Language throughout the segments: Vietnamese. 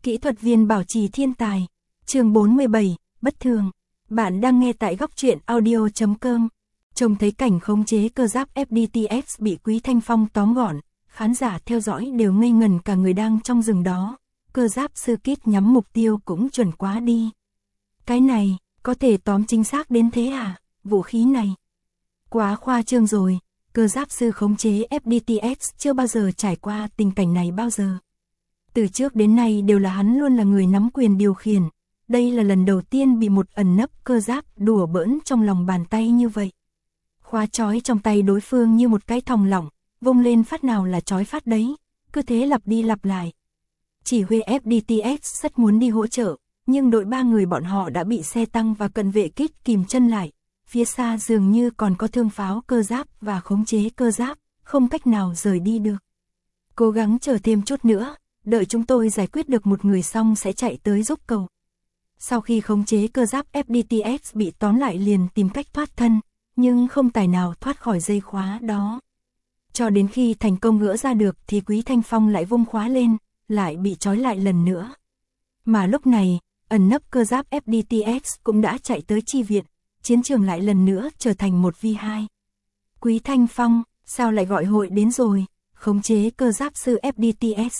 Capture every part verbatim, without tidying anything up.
Kỹ thuật viên bảo trì thiên tài. Chương bốn mươi bảy, bất thường. Bạn đang nghe tại góc truyện audio chấm com. Trông thấy cảnh khống chế cơ giáp ép đê tê ích bị Quý Thanh Phong tóm gọn, khán giả theo dõi đều ngây ngần cả người đang trong rừng đó. Cơ giáp sư Kit nhắm mục tiêu cũng chuẩn quá đi. Cái này, có thể tóm chính xác đến thế à? Vũ khí này quá khoa trương rồi. Cơ giáp sư khống chế ép đê tê ích chưa bao giờ trải qua tình cảnh này bao giờ. Từ trước đến nay đều là hắn luôn là người nắm quyền điều khiển. Đây là lần đầu tiên bị một ẩn nấp cơ giáp đùa bỡn trong lòng bàn tay như vậy. Khóa chói trong tay đối phương như một cái thòng lỏng, vung lên phát nào là chói phát đấy, cứ thế lặp đi lặp lại. Chỉ huy ép đê tê ích rất muốn đi hỗ trợ, nhưng đội ba người bọn họ đã bị xe tăng và cận vệ Kit kìm chân lại. Phía xa dường như còn có thương pháo cơ giáp và khống chế cơ giáp, không cách nào rời đi được. Cố gắng chờ thêm chút nữa, đợi chúng tôi giải quyết được một người xong sẽ chạy tới giúp cậu. Sau khi khống chế cơ giáp ép đê tê ích bị tóm lại liền tìm cách thoát thân, nhưng không tài nào thoát khỏi dây khóa đó. Cho đến khi thành công gỡ ra được thì Quý Thanh Phong lại vung khóa lên, lại bị trói lại lần nữa. Mà lúc này, ẩn nấp cơ giáp ép đê tê ích cũng đã chạy tới chi viện, chiến trường lại lần nữa trở thành một vi hai. Quý Thanh Phong, sao lại gọi hội đến rồi, khống chế cơ giáp sư ép đê tê ích.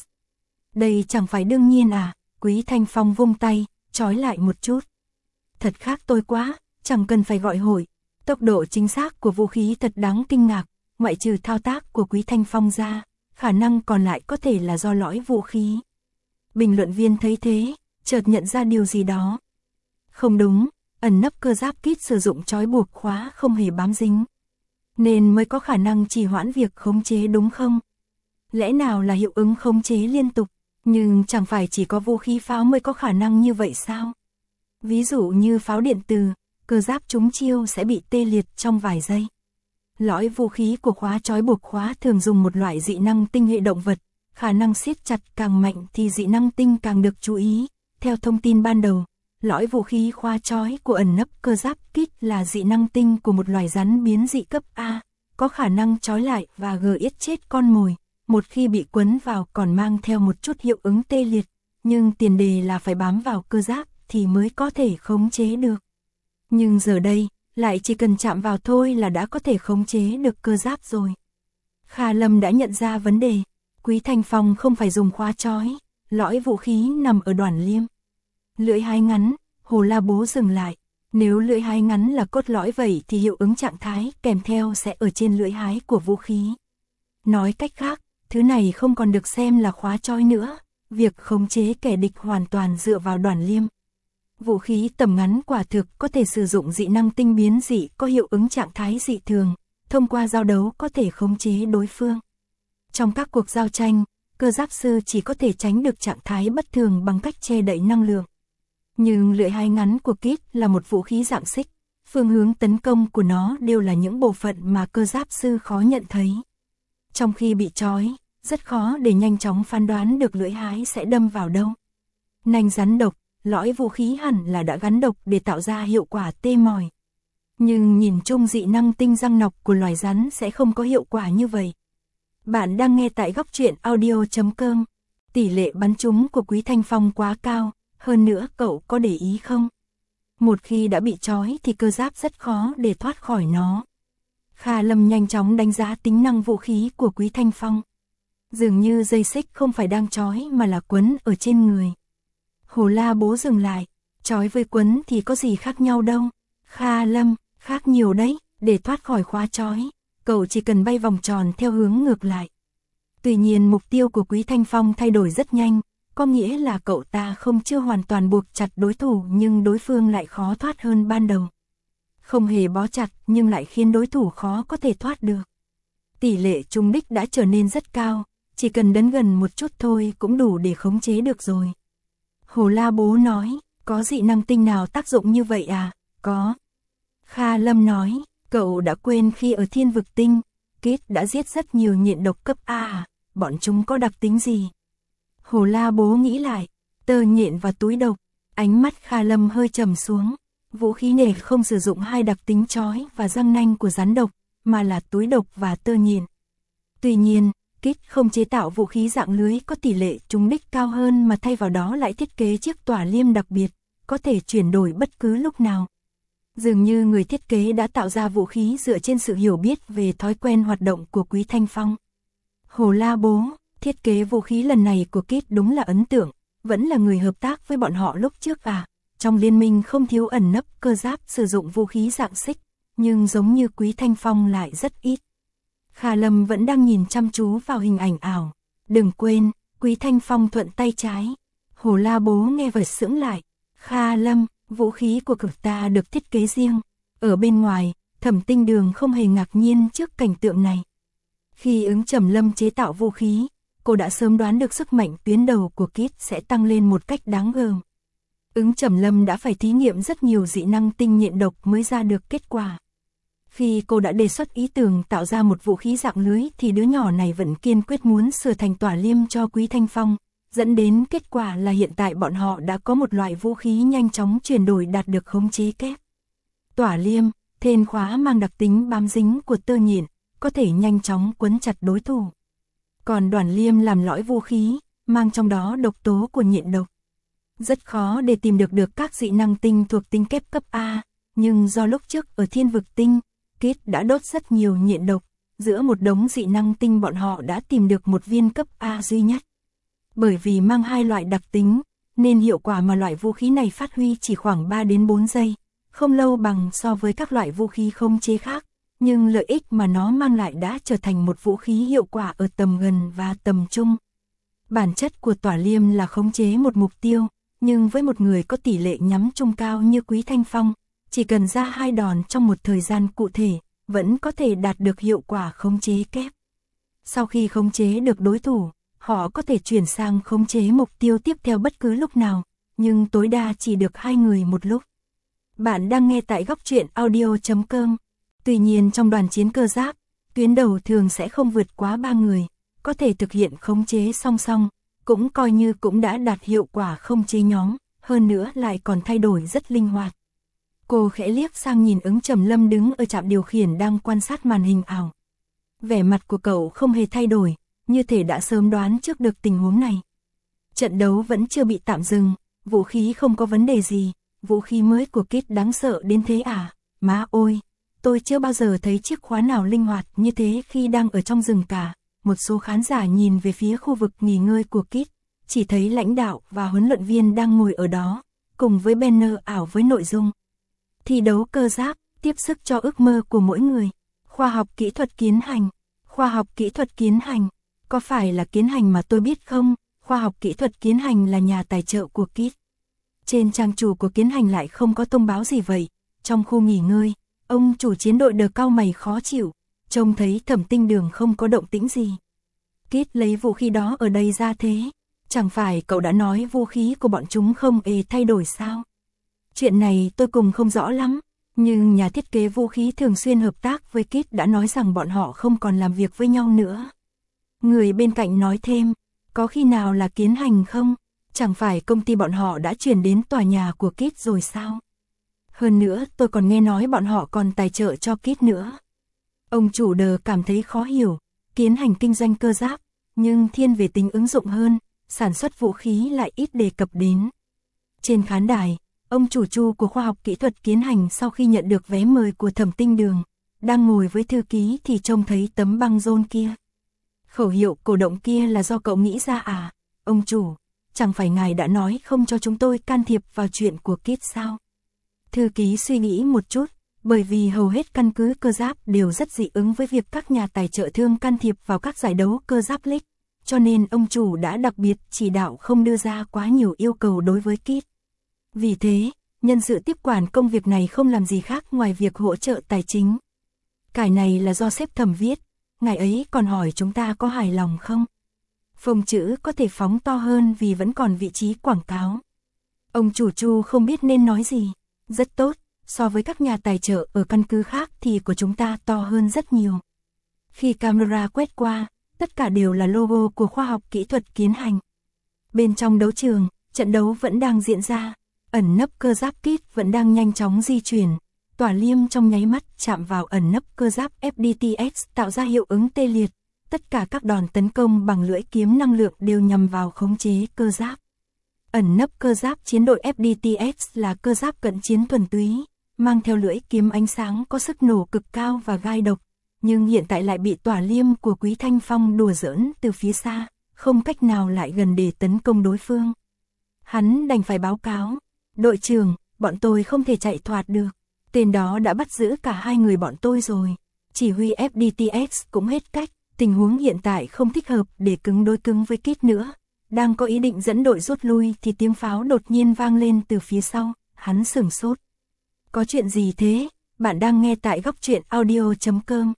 Đây chẳng phải đương nhiên à? Quý Thanh Phong vung tay, trói lại một chút. Thật khác tôi quá, chẳng cần phải gọi hội. Tốc độ chính xác của vũ khí thật đáng kinh ngạc, ngoại trừ thao tác của Quý Thanh Phong ra, khả năng còn lại có thể là do lõi vũ khí. Bình luận viên thấy thế, chợt nhận ra điều gì đó. Không đúng, ẩn nấp cơ giáp Kit sử dụng trói buộc khóa không hề bám dính, nên mới có khả năng trì hoãn việc khống chế đúng không? Lẽ nào là hiệu ứng khống chế liên tục, nhưng chẳng phải chỉ có vũ khí pháo mới có khả năng như vậy sao? Ví dụ như pháo điện từ, cơ giáp trúng chiêu sẽ bị tê liệt trong vài giây. Lõi vũ khí của khóa trói buộc khóa thường dùng một loại dị năng tinh hệ động vật, khả năng siết chặt càng mạnh thì dị năng tinh càng được chú ý. Theo thông tin ban đầu, lõi vũ khí khóa trói của ẩn nấp cơ giáp Kit là dị năng tinh của một loài rắn biến dị cấp A, có khả năng trói lại và gờ yết chết con mồi, một khi bị quấn vào còn mang theo một chút hiệu ứng tê liệt, nhưng tiền đề là phải bám vào cơ giáp thì mới có thể khống chế được. Nhưng giờ đây, lại chỉ cần chạm vào thôi là đã có thể khống chế được cơ giáp rồi. Kha Lâm đã nhận ra vấn đề, Quý Thanh Phong không phải dùng khóa trói, lõi vũ khí nằm ở đoản liêm. Lưỡi hái ngắn, Hồ La Bố dừng lại, nếu lưỡi hái ngắn là cốt lõi vậy thì hiệu ứng trạng thái kèm theo sẽ ở trên lưỡi hái của vũ khí. Nói cách khác, thứ này không còn được xem là khóa trói nữa, việc khống chế kẻ địch hoàn toàn dựa vào đoản liêm. Vũ khí tầm ngắn quả thực có thể sử dụng dị năng tinh biến dị có hiệu ứng trạng thái dị thường, thông qua giao đấu có thể khống chế đối phương. Trong các cuộc giao tranh, cơ giáp sư chỉ có thể tránh được trạng thái bất thường bằng cách che đậy năng lượng. Nhưng lưỡi hái ngắn của Kit là một vũ khí dạng xích, phương hướng tấn công của nó đều là những bộ phận mà cơ giáp sư khó nhận thấy. Trong khi bị trói, rất khó để nhanh chóng phán đoán được lưỡi hái sẽ đâm vào đâu. Nanh rắn độc, lõi vũ khí hẳn là đã gắn độc để tạo ra hiệu quả tê mỏi. Nhưng nhìn chung dị năng tinh răng nọc của loài rắn sẽ không có hiệu quả như vậy. Bạn đang nghe tại góc truyện audio chấm com. Tỷ lệ bắn trúng của Quý Thanh Phong quá cao, hơn nữa cậu có để ý không? Một khi đã bị trói thì cơ giáp rất khó để thoát khỏi nó. Kha Lâm nhanh chóng đánh giá tính năng vũ khí của Quý Thanh Phong. Dường như dây xích không phải đang trói mà là quấn ở trên người. Hồ La Bố dừng lại, trói với quấn thì có gì khác nhau đâu. Kha Lâm, khác nhiều đấy, để thoát khỏi khóa trói, cậu chỉ cần bay vòng tròn theo hướng ngược lại. Tuy nhiên mục tiêu của Quý Thanh Phong thay đổi rất nhanh, có nghĩa là cậu ta không chưa hoàn toàn buộc chặt đối thủ nhưng đối phương lại khó thoát hơn ban đầu. Không hề bó chặt nhưng lại khiến đối thủ khó có thể thoát được. Tỷ lệ trúng đích đã trở nên rất cao, chỉ cần đến gần một chút thôi cũng đủ để khống chế được rồi. Hồ La Bố nói, có dị năng tinh nào tác dụng như vậy à? Có. Kha Lâm nói, cậu đã quên khi ở thiên vực tinh, Kit đã giết rất nhiều nhện độc cấp A à? Bọn chúng có đặc tính gì? Hồ La Bố nghĩ lại, tơ nhện và túi độc. Ánh mắt Kha Lâm hơi trầm xuống. Vũ khí này không sử dụng hai đặc tính chói và răng nanh của rắn độc, mà là túi độc và tơ nhện. Tuy nhiên, Kit không chế tạo vũ khí dạng lưới có tỷ lệ trúng đích cao hơn mà thay vào đó lại thiết kế chiếc tỏa liêm đặc biệt, có thể chuyển đổi bất cứ lúc nào. Dường như người thiết kế đã tạo ra vũ khí dựa trên sự hiểu biết về thói quen hoạt động của Quý Thanh Phong. Hồ La Bố, thiết kế vũ khí lần này của Kit đúng là ấn tượng, vẫn là người hợp tác với bọn họ lúc trước à. Trong liên minh không thiếu ẩn nấp cơ giáp sử dụng vũ khí dạng xích, nhưng giống như Quý Thanh Phong lại rất ít. Kha Lâm vẫn đang nhìn chăm chú vào hình ảnh ảo. Đừng quên, Quý Thanh Phong thuận tay trái. Hồ La Bố nghe vậy sững lại. Kha Lâm, vũ khí của cực ta được thiết kế riêng. Ở bên ngoài, Thẩm Tinh Đường không hề ngạc nhiên trước cảnh tượng này. Khi ứng Trầm Lâm chế tạo vũ khí, cô đã sớm đoán được sức mạnh tuyến đầu của Kit sẽ tăng lên một cách đáng gờm. Ứng Trầm Lâm đã phải thí nghiệm rất nhiều dị năng tinh nhện độc mới ra được kết quả. Khi cô đã đề xuất ý tưởng tạo ra một vũ khí dạng lưới thì đứa nhỏ này vẫn kiên quyết muốn sửa thành tỏa liêm cho Quý Thanh Phong, dẫn đến kết quả là hiện tại bọn họ đã có một loại vũ khí nhanh chóng chuyển đổi đạt được khống chế kép. Tỏa liêm, thên khóa mang đặc tính bám dính của tơ nhện, có thể nhanh chóng quấn chặt đối thủ. Còn đoàn liêm làm lõi vũ khí, mang trong đó độc tố của nhện độc. Rất khó để tìm được được các dị năng tinh thuộc tinh kép cấp A, nhưng do lúc trước ở Thiên Vực Tinh, Kit đã đốt rất nhiều nhện độc, giữa một đống dị năng tinh bọn họ đã tìm được một viên cấp A duy nhất. Bởi vì mang hai loại đặc tính, nên hiệu quả mà loại vũ khí này phát huy chỉ khoảng ba đến bốn giây, không lâu bằng so với các loại vũ khí không chế khác, nhưng lợi ích mà nó mang lại đã trở thành một vũ khí hiệu quả ở tầm gần và tầm trung. Bản chất của tỏa liêm là khống chế một mục tiêu, nhưng với một người có tỷ lệ nhắm trung cao như Quý Thanh Phong, chỉ cần ra hai đòn trong một thời gian cụ thể, vẫn có thể đạt được hiệu quả khống chế kép. Sau khi khống chế được đối thủ, họ có thể chuyển sang khống chế mục tiêu tiếp theo bất cứ lúc nào, nhưng tối đa chỉ được hai người một lúc. Bạn đang nghe tại góc truyện audio chấm com. Tuy nhiên trong đoàn chiến cơ giáp, tuyến đầu thường sẽ không vượt quá ba người, có thể thực hiện khống chế song song, cũng coi như cũng đã đạt hiệu quả khống chế nhóm, hơn nữa lại còn thay đổi rất linh hoạt. Cô khẽ liếc sang nhìn ứng Trầm Lâm đứng ở trạm điều khiển đang quan sát màn hình ảo. Vẻ mặt của cậu không hề thay đổi, như thể đã sớm đoán trước được tình huống này. Trận đấu vẫn chưa bị tạm dừng, vũ khí không có vấn đề gì, vũ khí mới của Kit đáng sợ đến thế à, má ôi, tôi chưa bao giờ thấy chiếc khóa nào linh hoạt như thế khi đang ở trong rừng cả. Một số khán giả nhìn về phía khu vực nghỉ ngơi của Kit, chỉ thấy lãnh đạo và huấn luyện viên đang ngồi ở đó, cùng với banner ảo với nội dung thi đấu cơ giáp, tiếp sức cho ước mơ của mỗi người. Khoa học kỹ thuật kiến hành. Khoa học kỹ thuật kiến hành. Có phải là kiến hành mà tôi biết không? Khoa học kỹ thuật kiến hành là nhà tài trợ của Kit. Trên trang chủ của kiến hành lại không có thông báo gì vậy. Trong khu nghỉ ngơi, ông chủ chiến đội đờ cau mày khó chịu, trông thấy Thẩm Tinh Đường không có động tĩnh gì. Kit lấy vũ khí đó ở đây ra thế. Chẳng phải cậu đã nói vũ khí của bọn chúng không hề thay đổi sao? Chuyện này tôi cùng không rõ lắm, nhưng nhà thiết kế vũ khí thường xuyên hợp tác với Kit đã nói rằng bọn họ không còn làm việc với nhau nữa. Người bên cạnh nói thêm, có khi nào là kiến hành không? Chẳng phải công ty bọn họ đã chuyển đến tòa nhà của Kit rồi sao? Hơn nữa tôi còn nghe nói bọn họ còn tài trợ cho Kit nữa. Ông chủ đờ cảm thấy khó hiểu, kiến hành kinh doanh cơ giáp, nhưng thiên về tính ứng dụng hơn, sản xuất vũ khí lại ít đề cập đến. Trên khán đài, ông chủ Chu của khoa học kỹ thuật kiến hành sau khi nhận được vé mời của Thẩm Tinh Đường, đang ngồi với thư ký thì trông thấy tấm băng rôn kia. Khẩu hiệu cổ động kia là do cậu nghĩ ra à? Ông chủ, chẳng phải ngài đã nói không cho chúng tôi can thiệp vào chuyện của Kit sao? Thư ký suy nghĩ một chút, bởi vì hầu hết căn cứ cơ giáp đều rất dị ứng với việc các nhà tài trợ thương can thiệp vào các giải đấu cơ giáp League, cho nên ông chủ đã đặc biệt chỉ đạo không đưa ra quá nhiều yêu cầu đối với Kit. Vì thế, nhân sự tiếp quản công việc này không làm gì khác ngoài việc hỗ trợ tài chính. Cái này là do sếp Thẩm viết, ngài ấy còn hỏi chúng ta có hài lòng không? Phông chữ có thể phóng to hơn vì vẫn còn vị trí quảng cáo. Ông chủ Chu không biết nên nói gì. Rất tốt, so với các nhà tài trợ ở căn cứ khác thì của chúng ta to hơn rất nhiều. Khi camera quét qua, tất cả đều là logo của khoa học kỹ thuật kiến hành. Bên trong đấu trường, trận đấu vẫn đang diễn ra, ẩn nấp cơ giáp Kit vẫn đang nhanh chóng di chuyển. Tỏa liêm trong nháy mắt chạm vào ẩn nấp cơ giáp ép đê tê ích tạo ra hiệu ứng tê liệt, tất cả các đòn tấn công bằng lưỡi kiếm năng lượng đều nhằm vào khống chế cơ giáp. Ẩn nấp cơ giáp chiến đội ép đê tê ích là cơ giáp cận chiến thuần túy, mang theo lưỡi kiếm ánh sáng có sức nổ cực cao và gai độc, nhưng hiện tại lại bị tỏa liêm của Quý Thanh Phong đùa giỡn từ phía xa, không cách nào lại gần để tấn công đối phương. Hắn đành phải báo cáo, đội trưởng, bọn tôi không thể chạy thoát được, tên đó đã bắt giữ cả hai người bọn tôi rồi. Chỉ huy ép đê tê ích cũng hết cách, tình huống hiện tại không thích hợp để cứng đối cứng với Kit nữa. Đang có ý định dẫn đội rút lui thì tiếng pháo đột nhiên vang lên từ phía sau, hắn sửng sốt. Có chuyện gì thế? Bạn đang nghe tại góc truyện audio chấm com.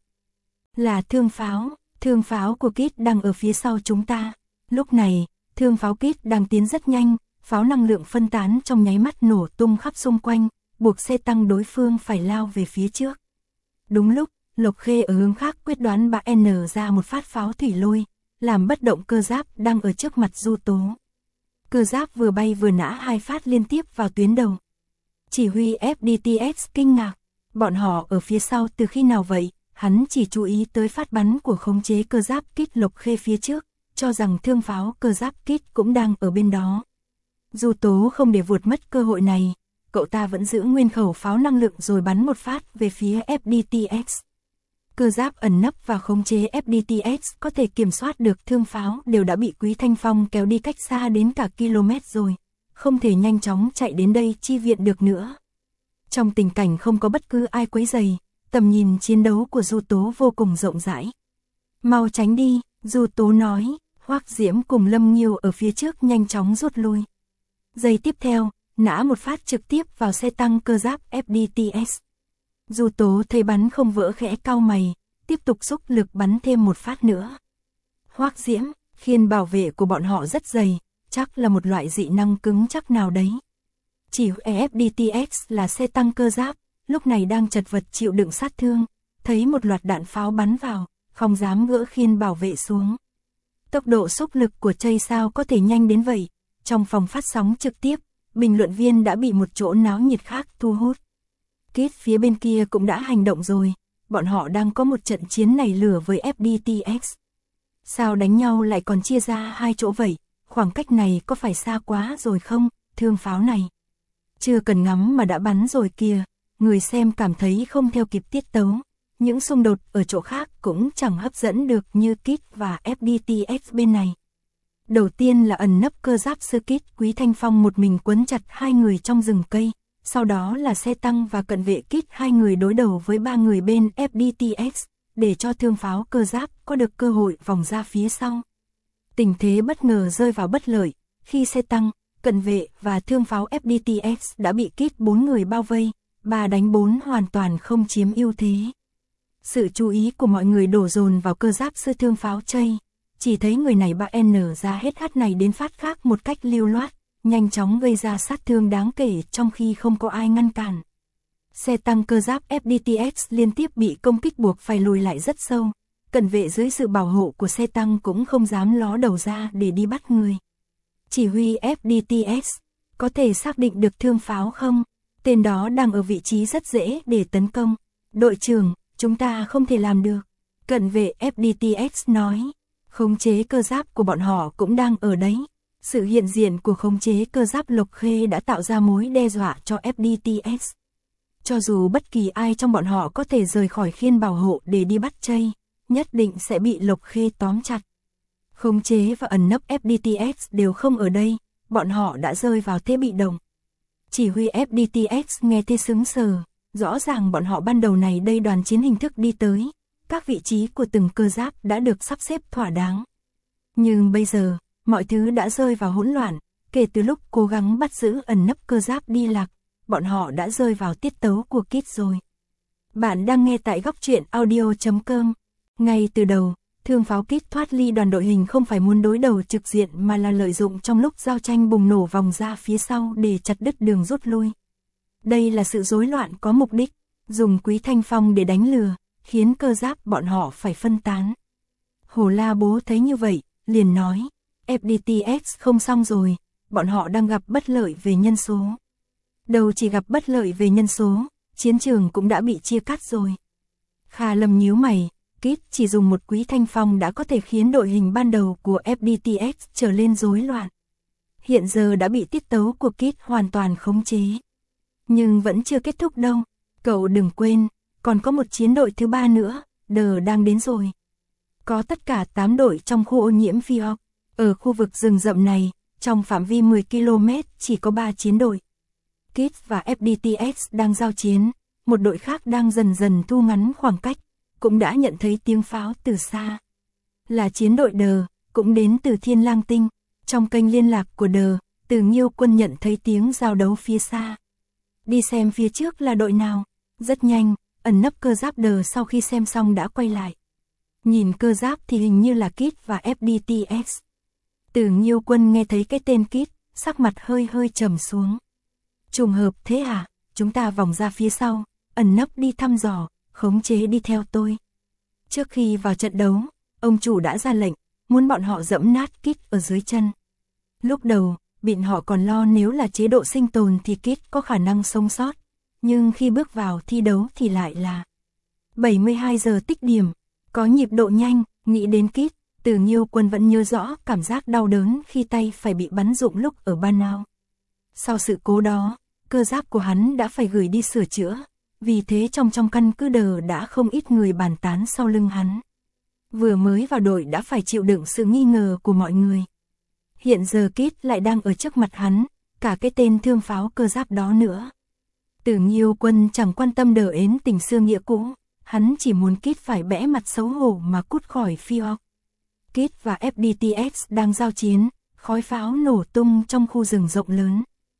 Là thương pháo, thương pháo của Kit đang ở phía sau chúng ta. Lúc này, thương pháo Kit đang tiến rất nhanh, pháo năng lượng phân tán trong nháy mắt nổ tung khắp xung quanh, buộc xe tăng đối phương phải lao về phía trước. Đúng lúc, Lộc Khê ở hướng khác quyết đoán bạ N ra một phát pháo thủy lôi, làm bất động cơ giáp đang ở trước mặt Du Tố. Cơ giáp vừa bay vừa nã hai phát liên tiếp vào tuyến đầu. Chỉ huy ép đê tê ích kinh ngạc, bọn họ ở phía sau từ khi nào vậy? Hắn chỉ chú ý tới phát bắn của khống chế cơ giáp Kit Lộc Khê phía trước, cho rằng thương pháo cơ giáp Kit cũng đang ở bên đó. Du Tố không để vụt mất cơ hội này, cậu ta vẫn giữ nguyên khẩu pháo năng lượng rồi bắn một phát về phía ép đê tê ích. Cơ giáp ẩn nấp và khống chế ép đê tê ích có thể kiểm soát được thương pháo đều đã bị Quý Thanh Phong kéo đi cách xa đến cả km rồi, không thể nhanh chóng chạy đến đây chi viện được nữa. Trong tình cảnh không có bất cứ ai quấy rầy, tầm nhìn chiến đấu của Du Tố vô cùng rộng rãi. Mau tránh đi, Du Tố nói, Hoắc Diễm cùng Lâm Nghiêu ở phía trước nhanh chóng rút lui. Giây tiếp theo, nã một phát trực tiếp vào xe tăng cơ giáp ép đê tê ích. Du Tố thấy bắn không vỡ khẽ cau mày, tiếp tục xúc lực bắn thêm một phát nữa. Hoắc Diễm, khiên bảo vệ của bọn họ rất dày, chắc là một loại dị năng cứng chắc nào đấy. Chỉ ép đê tê ích là xe tăng cơ giáp, lúc này đang chật vật chịu đựng sát thương, thấy một loạt đạn pháo bắn vào, không dám gỡ khiên bảo vệ xuống. Tốc độ xúc lực của Chây sao có thể nhanh đến vậy? Trong phòng phát sóng trực tiếp, bình luận viên đã bị một chỗ náo nhiệt khác thu hút. Kit phía bên kia cũng đã hành động rồi, bọn họ đang có một trận chiến nảy lửa với ép đê tê ích. Sao đánh nhau lại còn chia ra hai chỗ vậy? Khoảng cách này có phải xa quá rồi không? Thương pháo này chưa cần ngắm mà đã bắn rồi kìa. Người xem cảm thấy không theo kịp tiết tấu. Những xung đột ở chỗ khác cũng chẳng hấp dẫn được như Kit và ép đê tê ích bên này. Đầu tiên là ẩn nấp cơ giáp sơ Kit, Quý Thanh Phong một mình quấn chặt hai người trong rừng cây. Sau đó là xe tăng và cận vệ Kit, hai người đối đầu với ba người bên ép đê tê ích, để cho thương pháo cơ giáp có được cơ hội vòng ra phía sau. Tình thế bất ngờ rơi vào bất lợi, khi xe tăng, cận vệ và thương pháo ép đê tê ích đã bị Kit bốn người bao vây, ba đánh bốn hoàn toàn không chiếm ưu thế. Sự chú ý của mọi người đổ dồn vào cơ giáp sư thương pháo Chây, chỉ thấy người này bạ N ra hết hát này đến phát khác một cách lưu loát, nhanh chóng gây ra sát thương đáng kể trong khi không có ai ngăn cản. Xe tăng cơ giáp ép đê tê ích liên tiếp bị công kích buộc phải lùi lại rất sâu, cận vệ dưới sự bảo hộ của xe tăng cũng không dám ló đầu ra để đi bắt người. Chỉ huy ép đê tê ích, có thể xác định được thương pháo không? Tên đó đang ở vị trí rất dễ để tấn công. Đội trưởng, chúng ta không thể làm được. Cận vệ ép đê tê ích nói, khống chế cơ giáp của bọn họ cũng đang ở đấy. Sự hiện diện của khống chế cơ giáp Lộc Khê đã tạo ra mối đe dọa cho ép đê tê ích. Cho dù bất kỳ ai trong bọn họ có thể rời khỏi khiên bảo hộ để đi bắt Chây, nhất định sẽ bị Lộc Khê tóm chặt. Khống chế và ẩn nấp ép đê tê ích đều không ở đây, bọn họ đã rơi vào thế bị động. Chỉ huy ép đê tê ích nghe thế sững sờ, rõ ràng bọn họ ban đầu này đây đoàn chiến hình thức đi tới, các vị trí của từng cơ giáp đã được sắp xếp thỏa đáng. Nhưng bây giờ, mọi thứ đã rơi vào hỗn loạn, kể từ lúc cố gắng bắt giữ ẩn nấp cơ giáp đi lạc, bọn họ đã rơi vào tiết tấu của Kit rồi. Bạn đang nghe tại góc truyện audio chấm com. Ngay từ đầu, thương pháo Kit thoát ly đoàn đội hình không phải muốn đối đầu trực diện mà là lợi dụng trong lúc giao tranh bùng nổ vòng ra phía sau để chặt đứt đường rút lui. Đây là sự rối loạn có mục đích, dùng Quý Thanh Phong để đánh lừa, khiến cơ giáp bọn họ phải phân tán. Hồ La Bố thấy như vậy, liền nói, ép đê tê ích không xong rồi, bọn họ đang gặp bất lợi về nhân số. Đâu chỉ gặp bất lợi về nhân số, chiến trường cũng đã bị chia cắt rồi. Kha Lâm nhíu mày, Kit chỉ dùng một quý thanh phong đã có thể khiến đội hình ban đầu của ép đê tê ích trở lên rối loạn. Hiện giờ đã bị tiết tấu của Kit hoàn toàn khống chế. Nhưng vẫn chưa kết thúc đâu. Cậu đừng quên, còn có một chiến đội thứ ba nữa, đờ đang đến rồi. Có tất cả tám đội trong khu ô nhiễm Fiok. Ở khu vực rừng rậm này, trong phạm vi mười ki lô mét chỉ có ba chiến đội. Kit và ép đê tê ích đang giao chiến, một đội khác đang dần dần thu ngắn khoảng cách, cũng đã nhận thấy tiếng pháo từ xa. Là chiến đội đờ, cũng đến từ Thiên Lang Tinh. Trong kênh liên lạc của đờ, Từ Nghiêu Quân nhận thấy tiếng giao đấu phía xa. Đi xem phía trước là đội nào. Rất nhanh, ẩn nấp cơ giáp đờ sau khi xem xong đã quay lại. Nhìn cơ giáp thì hình như là Kit và ép đê tê ích. Từ Nghiêu Quân nghe thấy cái tên Kit, sắc mặt hơi hơi trầm xuống. Trùng hợp thế hả? Chúng ta vòng ra phía sau, ẩn nấp đi thăm dò, khống chế đi theo tôi. Trước khi vào trận đấu, ông chủ đã ra lệnh, muốn bọn họ dẫm nát Kit ở dưới chân. Lúc đầu, bọn họ còn lo nếu là chế độ sinh tồn thì Kit có khả năng sống sót, nhưng khi bước vào thi đấu thì lại là bảy mươi hai giờ tích điểm, có nhịp độ nhanh. Nghĩ đến Kit, Từ Nghiêu Quân vẫn nhớ rõ cảm giác đau đớn khi tay phải bị bắn rụng lúc ở Banao. Sau sự cố đó, cơ giáp của hắn đã phải gửi đi sửa chữa, vì thế trong trong căn cứ đờ đã không ít người bàn tán sau lưng hắn. Vừa mới vào đội đã phải chịu đựng sự nghi ngờ của mọi người. Hiện giờ Kit lại đang ở trước mặt hắn, cả cái tên thương pháo cơ giáp đó nữa. Từ Nghiêu Quân chẳng quan tâm đờ ến tình xưa nghĩa cũ, hắn chỉ muốn Kit phải bẽ mặt xấu hổ mà cút khỏi Fiok. Kit và ép đê tê ích đang giao chiến, khói pháo nổ tung trong khu rừng rộng lớn.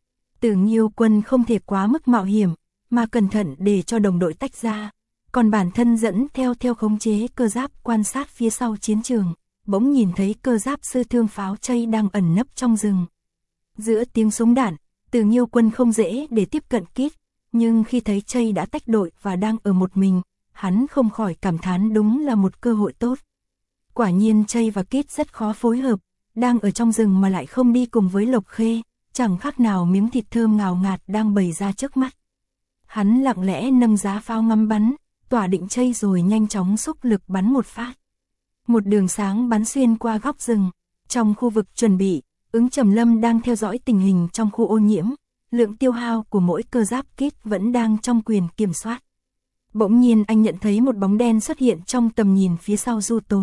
Từ Nghiêu Quân không thể quá mức mạo hiểm, mà cẩn thận để cho đồng đội tách ra, còn bản thân dẫn theo theo khống chế cơ giáp quan sát phía sau chiến trường, bỗng nhìn thấy cơ giáp sư thương pháo Chây đang ẩn nấp trong rừng. Giữa tiếng súng đạn, Từ Nghiêu Quân không dễ để tiếp cận Kit, nhưng khi thấy Chây đã tách đội và đang ở một mình, hắn không khỏi cảm thán đúng là một cơ hội tốt. Quả nhiên Chây và Kit rất khó phối hợp, đang ở trong rừng mà lại không đi cùng với Lộc Khê, chẳng khác nào miếng thịt thơm ngào ngạt đang bày ra trước mắt. Hắn lặng lẽ nâng giá pháo ngắm bắn, tỏa định Chây rồi nhanh chóng xúc lực bắn một phát. Một đường sáng bắn xuyên qua góc rừng. Trong khu vực chuẩn bị, Ứng Trầm Lâm đang theo dõi tình hình trong khu ô nhiễm. Lượng tiêu hao của mỗi cơ giáp Kit vẫn đang trong quyền kiểm soát. Bỗng nhiên anh nhận thấy một bóng đen xuất hiện trong tầm nhìn phía sau Du Tố.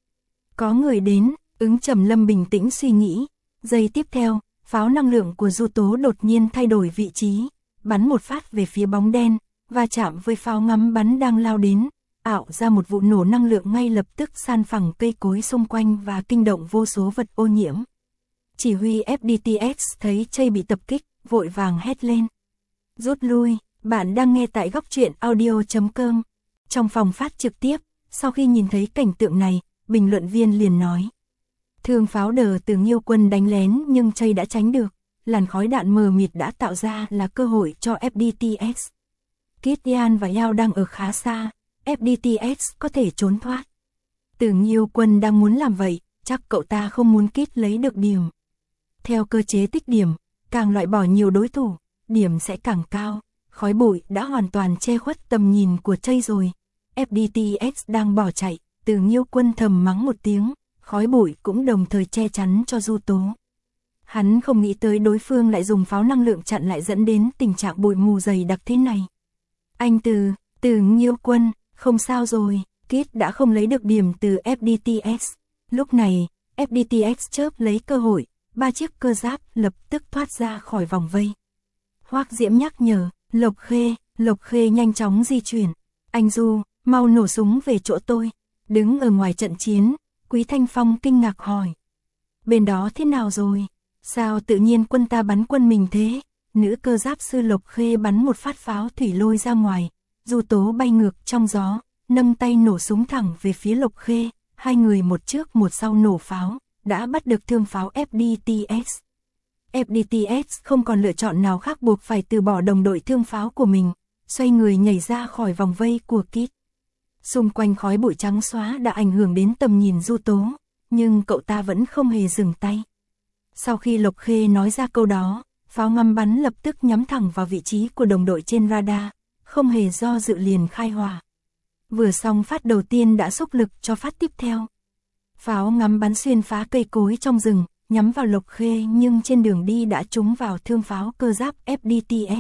Có người đến, Ứng Trầm Lâm bình tĩnh suy nghĩ. Giây tiếp theo, pháo năng lượng của Du Tố đột nhiên thay đổi vị trí, bắn một phát về phía bóng đen, và chạm với pháo ngắm bắn đang lao đến, ảo ra một vụ nổ năng lượng ngay lập tức san phẳng cây cối xung quanh và kinh động vô số vật ô nhiễm. Chỉ huy ép đê tê ích thấy Chây bị tập kích, vội vàng hét lên. Rút lui, bạn đang nghe tại góc truyện audio chấm com. Trong phòng phát trực tiếp, sau khi nhìn thấy cảnh tượng này, bình luận viên liền nói. Thương pháo đờ Từ Nghiêu Quân đánh lén nhưng Chây đã tránh được, làn khói đạn mờ mịt đã tạo ra là cơ hội cho ép đê tê ích. Kit Yan và Yao đang ở khá xa, ép đê tê ích có thể trốn thoát. Từ Nghiêu Quân đang muốn làm vậy, chắc cậu ta không muốn Kit lấy được điểm. Theo cơ chế tích điểm, càng loại bỏ nhiều đối thủ, điểm sẽ càng cao. Khói bụi đã hoàn toàn che khuất tầm nhìn của Chây rồi. ép đê tê ích đang bỏ chạy, Từ Nghiêu Quân thầm mắng một tiếng, khói bụi cũng đồng thời che chắn cho Du Tố. Hắn không nghĩ tới đối phương lại dùng pháo năng lượng chặn lại dẫn đến tình trạng bụi mù dày đặc thế này. Anh Từ, Từ Nghiêu Quân, không sao rồi, Kit đã không lấy được điểm từ ép đê tê ích. Lúc này, ép đê tê ích chớp lấy cơ hội, ba chiếc cơ giáp lập tức thoát ra khỏi vòng vây. Hoắc Diễm nhắc nhở, Lộc Khê, Lộc Khê nhanh chóng di chuyển. Anh Du, mau nổ súng về chỗ tôi. Đứng ở ngoài trận chiến, Quý Thanh Phong kinh ngạc hỏi. Bên đó thế nào rồi? Sao tự nhiên quân ta bắn quân mình thế? Nữ cơ giáp sư Lộc Khê bắn một phát pháo thủy lôi ra ngoài. Du Tố bay ngược trong gió, nâng tay nổ súng thẳng về phía Lộc Khê. Hai người một trước một sau nổ pháo, đã bắt được thương pháo ép đê tê ích. ép đê tê ích không còn lựa chọn nào khác buộc phải từ bỏ đồng đội thương pháo của mình, xoay người nhảy ra khỏi vòng vây của Kit. Xung quanh khói bụi trắng xóa đã ảnh hưởng đến tầm nhìn Du Tố, nhưng cậu ta vẫn không hề dừng tay. Sau khi Lộc Khê nói ra câu đó, pháo ngắm bắn lập tức nhắm thẳng vào vị trí của đồng đội trên radar, không hề do dự liền khai hỏa. Vừa xong phát đầu tiên đã xúc lực cho phát tiếp theo. Pháo ngắm bắn xuyên phá cây cối trong rừng, nhắm vào Lộc Khê nhưng trên đường đi đã trúng vào thương pháo cơ giáp ép đê tê ích.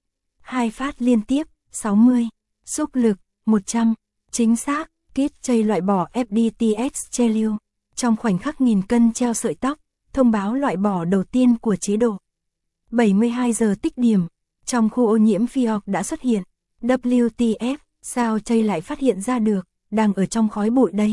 Hai phát liên tiếp, sáu mươi, xúc lực, một trăm, chính xác, Kit Chay loại bỏ ép đê tê ích Chelio. Trong khoảnh khắc nghìn cân treo sợi tóc, thông báo loại bỏ đầu tiên của chế độ. bảy mươi hai giờ tích điểm, trong khu ô nhiễm Fiok đã xuất hiện. vê kép tê ép, sao Chay lại phát hiện ra được, đang ở trong khói bụi đấy.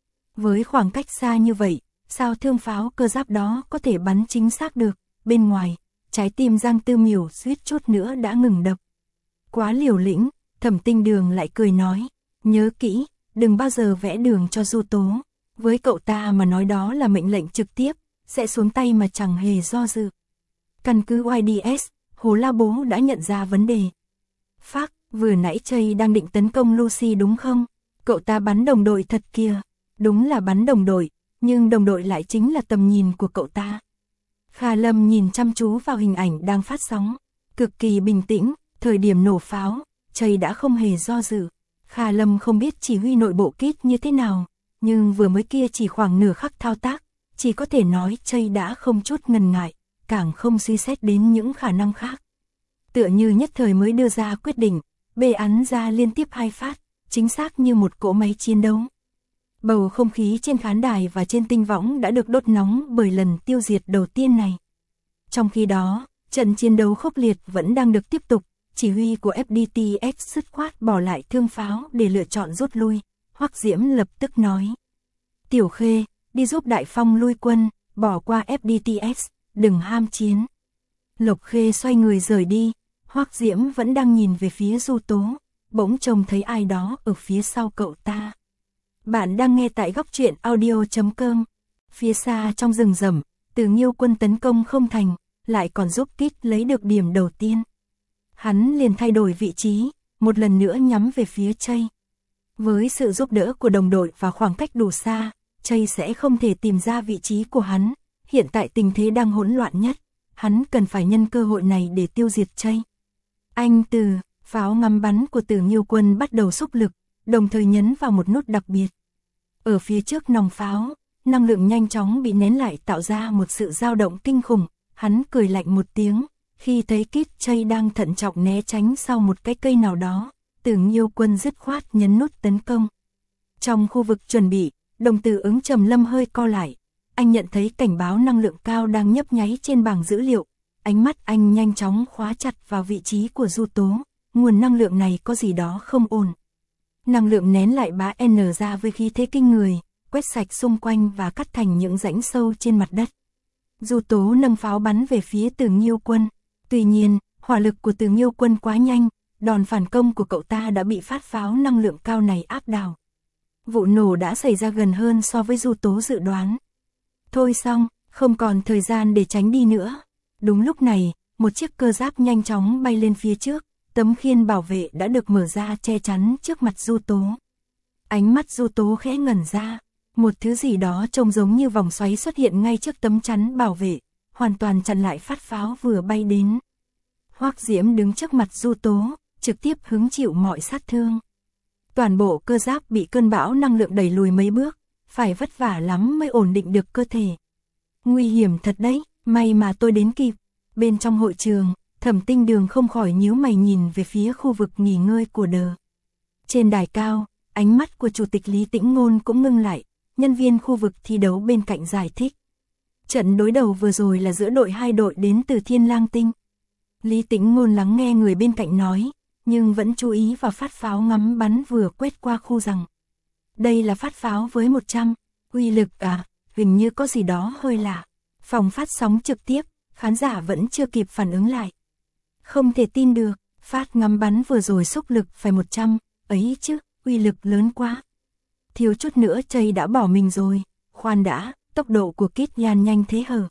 Với khoảng cách xa như vậy, sao thương pháo cơ giáp đó có thể bắn chính xác được, bên ngoài, trái tim Giang Tư Miểu suýt chút nữa đã ngừng đập. Quá liều lĩnh, Thẩm Tinh Đường lại cười nói, nhớ kỹ, đừng bao giờ vẽ đường cho Du Tố. Với cậu ta mà nói đó là mệnh lệnh trực tiếp, sẽ xuống tay mà chẳng hề do dự. Căn cứ i đê ét, Hồ La Bố đã nhận ra vấn đề. Phác, vừa nãy Chay đang định tấn công Lucy đúng không? Cậu ta bắn đồng đội thật kìa. Đúng là bắn đồng đội, nhưng đồng đội lại chính là tầm nhìn của cậu ta. Kha Lâm nhìn chăm chú vào hình ảnh đang phát sóng, cực kỳ bình tĩnh, thời điểm nổ pháo, Chay đã không hề do dự. Kha Lâm không biết chỉ huy nội bộ Kit như thế nào, nhưng vừa mới kia chỉ khoảng nửa khắc thao tác, chỉ có thể nói Chay đã không chút ngần ngại, càng không suy xét đến những khả năng khác. Tựa như nhất thời mới đưa ra quyết định, bê ắn ra liên tiếp hai phát, chính xác như một cỗ máy chiến đấu. Bầu không khí trên khán đài và trên tinh võng đã được đốt nóng bởi lần tiêu diệt đầu tiên này. Trong khi đó, trận chiến đấu khốc liệt vẫn đang được tiếp tục, chỉ huy của ép đê tê ích dứt khoát bỏ lại thương pháo để lựa chọn rút lui. Hoắc Diễm lập tức nói, Tiểu Khê, đi giúp Đại Phong lui quân, bỏ qua ép đê tê ích, đừng ham chiến. Lộc Khê xoay người rời đi, Hoắc Diễm vẫn đang nhìn về phía Du Tố, bỗng trông thấy ai đó ở phía sau cậu ta. Bạn đang nghe tại góc truyện audio chấm com. Phía xa trong rừng rậm, Từ Nghiêu quân tấn công không thành, lại còn giúp Kit lấy được điểm đầu tiên. Hắn liền thay đổi vị trí, một lần nữa nhắm về phía Chay. Với sự giúp đỡ của đồng đội và khoảng cách đủ xa, Chay sẽ không thể tìm ra vị trí của hắn. Hiện tại tình thế đang hỗn loạn nhất, hắn cần phải nhân cơ hội này để tiêu diệt Chay. Anh Từ, pháo ngắm bắn của Từ Nghiêu quân bắt đầu xúc lực, đồng thời nhấn vào một nút đặc biệt. Ở phía trước nòng pháo, năng lượng nhanh chóng bị nén lại tạo ra một sự dao động kinh khủng. Hắn cười lạnh một tiếng, khi thấy Kit Chay đang thận trọng né tránh sau một cái cây nào đó, Từ Nghiêu quân dứt khoát nhấn nút tấn công. Trong khu vực chuẩn bị, đồng tử ứng Trầm Lâm hơi co lại. Anh nhận thấy cảnh báo năng lượng cao đang nhấp nháy trên bảng dữ liệu. Ánh mắt anh nhanh chóng khóa chặt vào vị trí của Du Tố. Nguồn năng lượng này có gì đó không ổn. Năng lượng nén lại bá N ra với khí thế kinh người, quét sạch xung quanh và cắt thành những rãnh sâu trên mặt đất. Du Tố nâng pháo bắn về phía Từ Nghiêu quân. Tuy nhiên, hỏa lực của Từ Nghiêu quân quá nhanh, đòn phản công của cậu ta đã bị phát pháo năng lượng cao này áp đảo. Vụ nổ đã xảy ra gần hơn so với Du Tố dự đoán. Thôi xong, không còn thời gian để tránh đi nữa. Đúng lúc này, một chiếc cơ giáp nhanh chóng bay lên phía trước. Tấm khiên bảo vệ đã được mở ra che chắn trước mặt Du Tố. Ánh mắt Du Tố khẽ ngẩn ra, một thứ gì đó trông giống như vòng xoáy xuất hiện ngay trước tấm chắn bảo vệ, hoàn toàn chặn lại phát pháo vừa bay đến. Hoắc Diễm đứng trước mặt Du Tố, trực tiếp hứng chịu mọi sát thương. Toàn bộ cơ giáp bị cơn bão năng lượng đẩy lùi mấy bước, phải vất vả lắm mới ổn định được cơ thể. Nguy hiểm thật đấy, may mà tôi đến kịp. Bên trong hội trường, Thẩm Tinh Đường không khỏi nhíu mày nhìn về phía khu vực nghỉ ngơi của đờ. Trên đài cao, ánh mắt của Chủ tịch Lý Tĩnh Ngôn cũng ngưng lại, nhân viên khu vực thi đấu bên cạnh giải thích. Trận đối đầu vừa rồi là giữa đội hai đội đến từ Thiên Lang Tinh. Lý Tĩnh Ngôn lắng nghe người bên cạnh nói, nhưng vẫn chú ý vào phát pháo ngắm bắn vừa quét qua khu rằng. Đây là phát pháo với một trăm, uy lực à, hình như có gì đó hơi lạ. Phòng phát sóng trực tiếp, khán giả vẫn chưa kịp phản ứng lại. Không thể tin được, phát ngắm bắn vừa rồi xúc lực phải một trăm, ấy chứ, uy lực lớn quá. Thiếu chút nữa Chay đã bỏ mình rồi, khoan đã, tốc độ của Kit Yan nhanh thế hờ.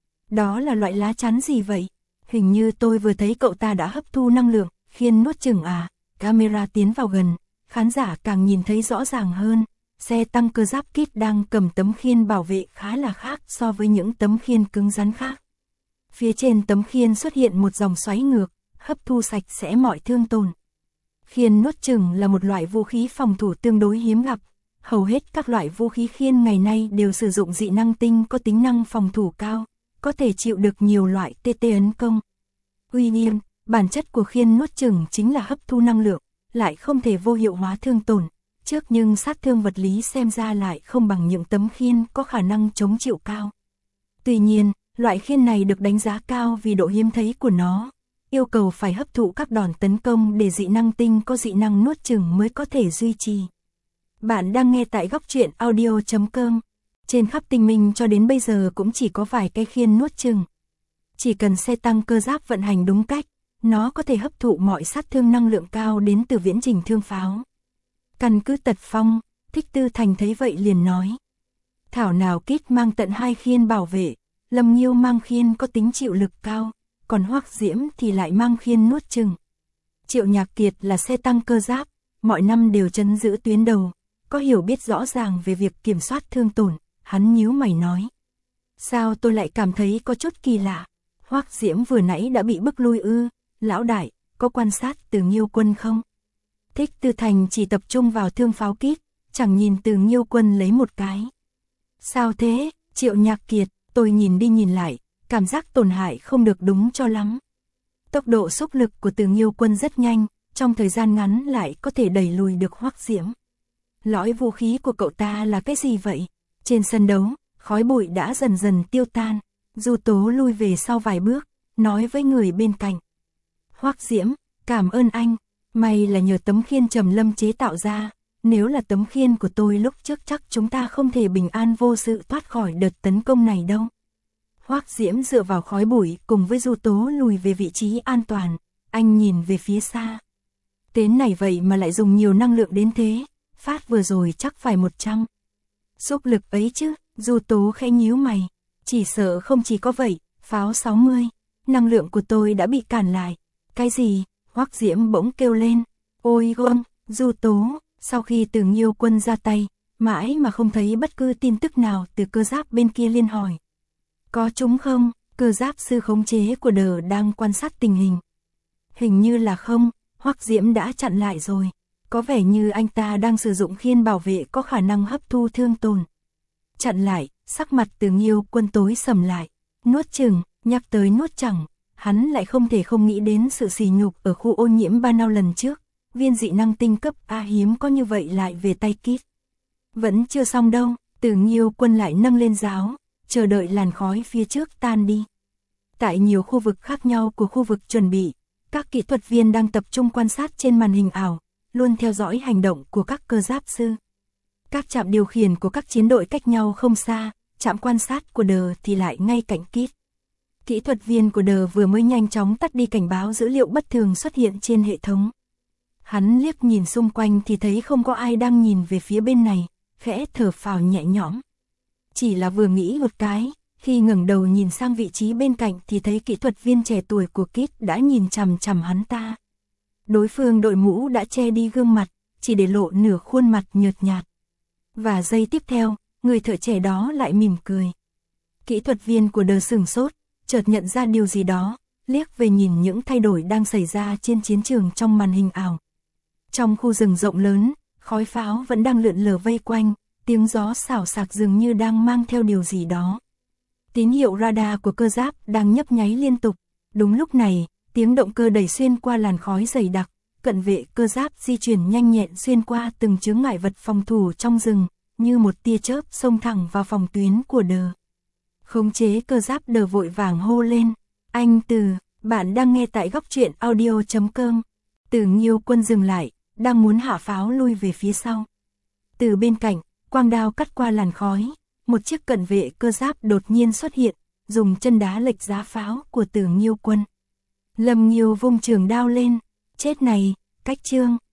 Đó là loại lá chắn gì vậy? Hình như tôi vừa thấy cậu ta đã hấp thu năng lượng, khiên nuốt chửng à, camera tiến vào gần, khán giả càng nhìn thấy rõ ràng hơn, xe tăng cơ giáp Kit đang cầm tấm khiên bảo vệ khá là khác so với những tấm khiên cứng rắn khác. Phía trên tấm khiên xuất hiện một dòng xoáy ngược, hấp thu sạch sẽ mọi thương tổn. Khiên nuốt chửng là một loại vũ khí phòng thủ tương đối hiếm gặp. Hầu hết các loại vũ khí khiên ngày nay đều sử dụng dị năng tinh có tính năng phòng thủ cao, có thể chịu được nhiều loại tê tê ấn công. Uy nghiêm, bản chất của khiên nuốt chửng chính là hấp thu năng lượng, lại không thể vô hiệu hóa thương tổn. Trước nhưng sát thương vật lý xem ra lại không bằng những tấm khiên có khả năng chống chịu cao. Tuy nhiên, loại khiên này được đánh giá cao vì độ hiếm thấy của nó, yêu cầu phải hấp thụ các đòn tấn công để dị năng tinh có dị năng nuốt chửng mới có thể duy trì. Bạn đang nghe tại góc truyện audio chấm com. Trên khắp tinh minh cho đến bây giờ cũng chỉ có vài cái khiên nuốt chửng. Chỉ cần xe tăng cơ giáp vận hành đúng cách, nó có thể hấp thụ mọi sát thương năng lượng cao đến từ viễn trình thương pháo. Căn cứ Tật Phong, Thích Tư Thành thấy vậy liền nói. Thảo nào Kít mang tận hai khiên bảo vệ, Lâm Nhiêu mang khiên có tính chịu lực cao, còn Hoắc Diễm thì lại mang khiên nuốt chửng. Triệu Nhạc Kiệt là xe tăng cơ giáp, mọi năm đều trấn giữ tuyến đầu, có hiểu biết rõ ràng về việc kiểm soát thương tổn, hắn nhíu mày nói. Sao tôi lại cảm thấy có chút kỳ lạ, Hoắc Diễm vừa nãy đã bị bức lui ư, lão đại, có quan sát Từ Nghiêu Quân không? Thích Tư Thành chỉ tập trung vào thương pháo Kít, chẳng nhìn Từ Nghiêu Quân lấy một cái. Sao thế, Triệu Nhạc Kiệt, tôi nhìn đi nhìn lại, cảm giác tổn hại không được đúng cho lắm. Tốc độ xúc lực của Từ Nghiêu Quân rất nhanh, trong thời gian ngắn lại có thể đẩy lùi được Hoắc Diễm. Lõi vũ khí của cậu ta là cái gì vậy? Trên sân đấu, khói bụi đã dần dần tiêu tan, Du Tố lui về sau vài bước, nói với người bên cạnh. Hoắc Diễm, cảm ơn anh, may là nhờ tấm khiên Trầm Lâm chế tạo ra, nếu là tấm khiên của tôi lúc trước chắc chúng ta không thể bình an vô sự thoát khỏi đợt tấn công này đâu. Hoắc Diễm dựa vào khói bụi cùng với Du Tố lùi về vị trí an toàn, anh nhìn về phía xa. Tên này vậy mà lại dùng nhiều năng lượng đến thế, phát vừa rồi chắc phải một trăm. Xúc lực ấy chứ, Du Tố khẽ nhíu mày, chỉ sợ không chỉ có vậy, pháo sáu mươi, năng lượng của tôi đã bị cản lại. Cái gì? Hoắc Diễm bỗng kêu lên. Ôi gông, Du Tố, sau khi Từ Nghiêu Quân ra tay, mãi mà không thấy bất cứ tin tức nào từ cơ giáp bên kia liên hỏi. Có chúng không? Cơ giáp sư khống chế của Đờ đang quan sát tình hình. Hình như là không, Hoắc Diễm đã chặn lại rồi. Có vẻ như anh ta đang sử dụng khiên bảo vệ có khả năng hấp thu thương tổn. Chặn lại, sắc mặt Từ Nghiêu Quân tối sầm lại. Nuốt chửng, nhắc tới nuốt chẳng, hắn lại không thể không nghĩ đến sự sỉ nhục ở khu ô nhiễm Ba Nao lần trước. Viên dị năng tinh cấp A hiếm có như vậy lại về tay Kít. Vẫn chưa xong đâu, Từ Nghiêu Quân lại nâng lên giáo, chờ đợi làn khói phía trước tan đi. Tại nhiều khu vực khác nhau của khu vực chuẩn bị, các kỹ thuật viên đang tập trung quan sát trên màn hình ảo, luôn theo dõi hành động của các cơ giáp sư. Các trạm điều khiển của các chiến đội cách nhau không xa, trạm quan sát của Đờ thì lại ngay cạnh Kít. Kỹ thuật viên của Đờ vừa mới nhanh chóng tắt đi cảnh báo dữ liệu bất thường xuất hiện trên hệ thống. Hắn liếc nhìn xung quanh thì thấy không có ai đang nhìn về phía bên này, khẽ thở phào nhẹ nhõm. Chỉ là vừa nghĩ một cái, khi ngẩng đầu nhìn sang vị trí bên cạnh thì thấy kỹ thuật viên trẻ tuổi của Kít đã nhìn chằm chằm hắn ta. Đối phương đội mũ đã che đi gương mặt, chỉ để lộ nửa khuôn mặt nhợt nhạt. Và giây tiếp theo, người thợ trẻ đó lại mỉm cười. Kỹ thuật viên của Đờ sửng sốt, chợt nhận ra điều gì đó, liếc về nhìn những thay đổi đang xảy ra trên chiến trường trong màn hình ảo. Trong khu rừng rộng lớn, khói pháo vẫn đang lượn lờ vây quanh, tiếng gió xào xạc dường như đang mang theo điều gì đó. Tín hiệu radar của cơ giáp đang nhấp nháy liên tục. Đúng lúc này, tiếng động cơ đẩy xuyên qua làn khói dày đặc, cận vệ cơ giáp di chuyển nhanh nhẹn xuyên qua từng chướng ngại vật phòng thủ trong rừng, như một tia chớp xông thẳng vào phòng tuyến của Đờ. Khống chế cơ giáp Đờ vội vàng hô lên. Anh Từ, bạn đang nghe tại góc truyện audio chấm com. Từ Nghiêu Quân dừng lại, đang muốn hạ pháo lui về phía sau. Từ bên cạnh, quang đao cắt qua làn khói, một chiếc cận vệ cơ giáp đột nhiên xuất hiện, dùng chân đá lệch giá pháo của Từ Nghiêu Quân. Lâm Nghiêu vung trường đao lên, chết này, cách trương,